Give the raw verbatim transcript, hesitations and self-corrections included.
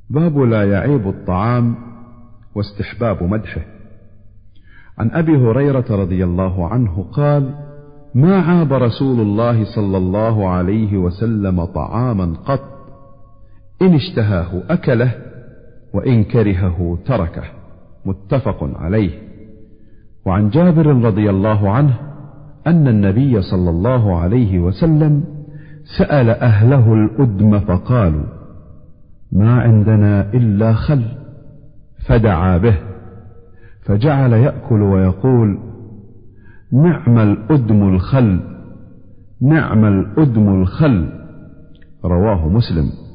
باب لا يعيب الطعام واستحباب مدحه. عن أبي هريرة رضي الله عنه قال: ما عاب رسول الله صلى الله عليه وسلم طعاما قط، إن اشتهاه أكله وإن كرهه تركه، متفق عليه. وعن جابر رضي الله عنه أن النبي صلى الله عليه وسلم سأل أهله الأدم فقالوا: ما عندنا إلا خل، فدعا به فجعل يأكل ويقول: نعم الأدم الخل، نعم الأدم الخل. رواه مسلم.